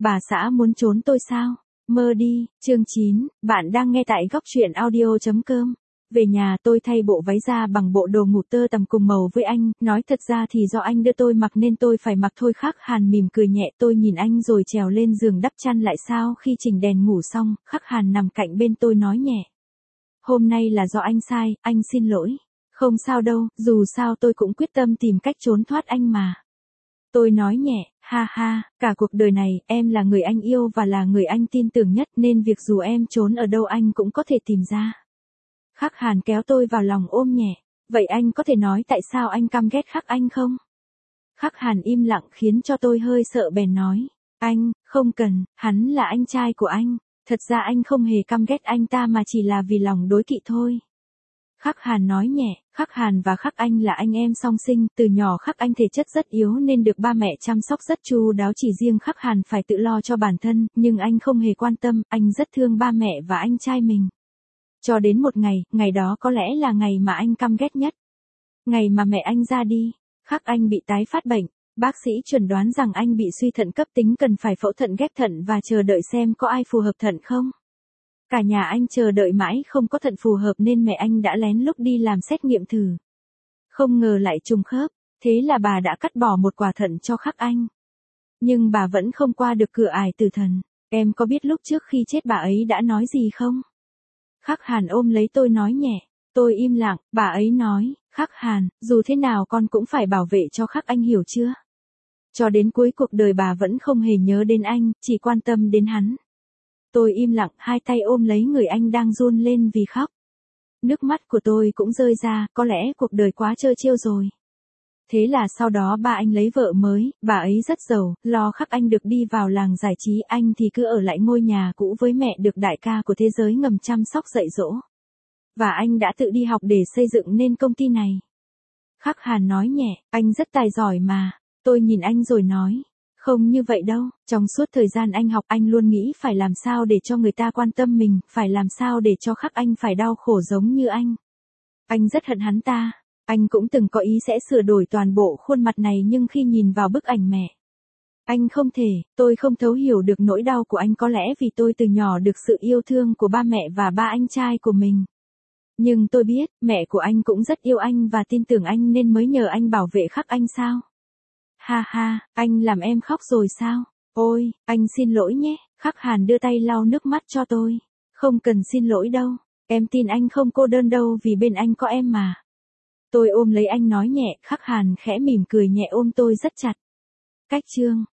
Bà xã muốn trốn tôi sao? Mơ đi. Chương 9, bạn đang nghe tại góc truyện audio.com. Về nhà tôi thay bộ váy ra bằng bộ đồ ngủ tơ tằm cùng màu với anh, nói thật ra thì do anh đưa tôi mặc nên tôi phải mặc thôi. Khắc Hàn mỉm cười nhẹ, tôi nhìn anh rồi trèo lên giường đắp chăn lại. Sao khi chỉnh đèn ngủ xong, Khắc Hàn nằm cạnh bên tôi nói nhẹ. Hôm nay là do anh sai, anh xin lỗi. Không sao đâu, dù sao tôi cũng quyết tâm tìm cách trốn thoát anh mà. Tôi nói nhẹ, ha ha, cả cuộc đời này, em là người anh yêu và là người anh tin tưởng nhất nên việc dù em trốn ở đâu anh cũng có thể tìm ra. Khắc Hàn kéo tôi vào lòng ôm nhẹ, vậy anh có thể nói tại sao anh căm ghét Khắc Anh không? Khắc Hàn im lặng khiến cho tôi hơi sợ bèn nói, anh, không cần, hắn là anh trai của anh, thật ra anh không hề căm ghét anh ta mà chỉ là vì lòng đố kỵ thôi. Khắc Hàn nói nhẹ, Khắc Hàn và Khắc Anh là anh em song sinh, từ nhỏ Khắc Anh thể chất rất yếu nên được ba mẹ chăm sóc rất chu đáo, chỉ riêng Khắc Hàn phải tự lo cho bản thân, nhưng anh không hề quan tâm, anh rất thương ba mẹ và anh trai mình. Cho đến một ngày, ngày đó có lẽ là ngày mà anh căm ghét nhất. Ngày mà mẹ anh ra đi, Khắc Anh bị tái phát bệnh, bác sĩ chuẩn đoán rằng anh bị suy thận cấp tính cần phải phẫu thuật ghép thận và chờ đợi xem có ai phù hợp thận không. Cả nhà anh chờ đợi mãi không có thận phù hợp nên mẹ anh đã lén lút đi làm xét nghiệm thử. Không ngờ lại trùng khớp, thế là bà đã cắt bỏ một quả thận cho Khắc Anh. Nhưng bà vẫn không qua được cửa ải tử thần. Em có biết lúc trước khi chết bà ấy đã nói gì không? Khắc Hàn ôm lấy tôi nói nhẹ. Tôi im lặng, bà ấy nói, Khắc Hàn, dù thế nào con cũng phải bảo vệ cho Khắc Anh, hiểu chưa? Cho đến cuối cuộc đời bà vẫn không hề nhớ đến anh, chỉ quan tâm đến hắn. Tôi im lặng, hai tay ôm lấy người anh đang run lên vì khóc. Nước mắt của tôi cũng rơi ra, có lẽ cuộc đời quá trơ trêu rồi. Thế là sau đó ba anh lấy vợ mới, bà ấy rất giàu, lo Khắc Anh được đi vào làng giải trí, anh thì cứ ở lại ngôi nhà cũ với mẹ được đại ca của thế giới ngầm chăm sóc dạy dỗ. Và anh đã tự đi học để xây dựng nên công ty này. Khắc Hàn nói nhẹ, anh rất tài giỏi mà. Tôi nhìn anh rồi nói. Không như vậy đâu, trong suốt thời gian anh học anh luôn nghĩ phải làm sao để cho người ta quan tâm mình, phải làm sao để cho Khắc Anh phải đau khổ giống như anh. Anh rất hận hắn ta, anh cũng từng có ý sẽ sửa đổi toàn bộ khuôn mặt này nhưng khi nhìn vào bức ảnh mẹ, anh không thể, tôi không thấu hiểu được nỗi đau của anh, có lẽ vì tôi từ nhỏ được sự yêu thương của ba mẹ và ba anh trai của mình. Nhưng tôi biết, mẹ của anh cũng rất yêu anh và tin tưởng anh nên mới nhờ anh bảo vệ Khắc Anh sao? Ha ha, anh làm em khóc rồi sao? Ôi, anh xin lỗi nhé. Khắc Hàn đưa tay lau nước mắt cho tôi. Không cần xin lỗi đâu, em tin anh không cô đơn đâu vì bên anh có em mà. Tôi ôm lấy anh nói nhẹ, Khắc Hàn khẽ mỉm cười nhẹ ôm tôi rất chặt. Cách chương